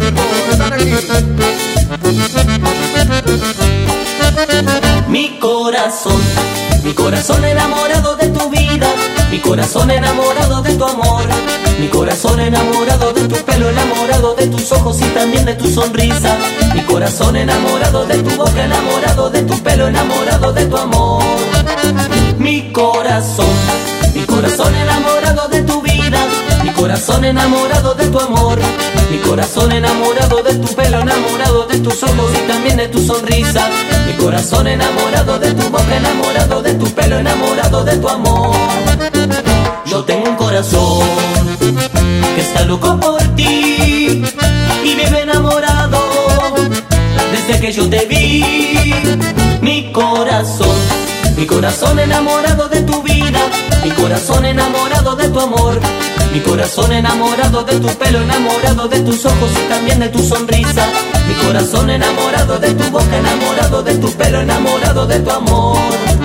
Mi corazón enamorado de tu vida, mi corazón enamorado de tu amor, mi corazón enamorado de tu pelo, enamorado de tus ojos y también de tu sonrisa, mi corazón enamorado de tu boca, enamorado de tu pelo, enamorado de tu amor. Mi corazón enamorado de tu vida, mi corazón enamorado de tu amor, mi corazón enamorado de tu pelo, enamorado de tus ojos y también de tu sonrisa, mi corazón enamorado de tu boca, enamorado de tu pelo, enamorado de tu amor. Yo tengo un corazón que está loco por ti y vive enamorado desde que yo te vi. Mi corazón enamorado de tu vida, mi corazón enamorado de tu amor, mi corazón enamorado de tu pelo, enamorado de tus ojos y también de tu sonrisa, mi corazón enamorado de tu boca, enamorado de tu pelo, enamorado de tu amor.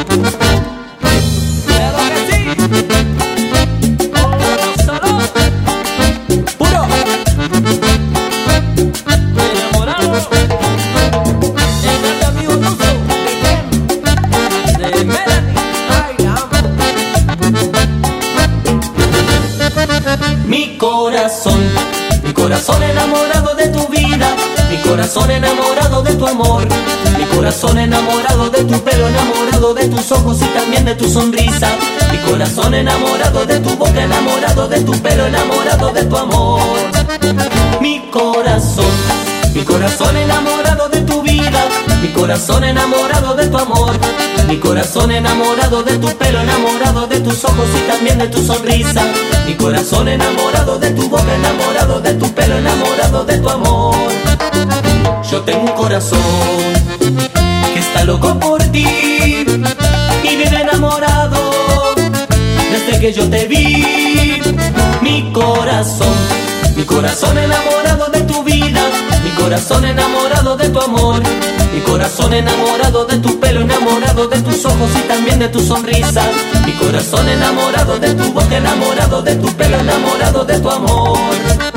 Mi corazón enamorado de tu vida, mi corazón enamorado de tu amor, mi corazón enamorado de tu pelo, enamorado de tus ojos y también de tu sonrisa, mi corazón enamorado de tu boca, enamorado de tu pelo, enamorado de tu amor. Mi corazón enamorado de tu vida, mi corazón enamorado de tu amor, mi corazón enamorado de tu pelo, enamorado de tus ojos y también de tu sonrisa, mi corazón enamorado de tu boca, enamorado de tu pelo, enamorado de tu amor. Yo tengo un corazón que está loco por ti y vive enamorado desde que yo te vi. Mi corazón enamorado de tu vida, mi corazón enamorado de tu amor, mi corazón enamorado de tu pelo, enamorado de tus ojos y también de tu sonrisa, mi corazón enamorado de tu boca, enamorado de tu pelo, enamorado de tu amor.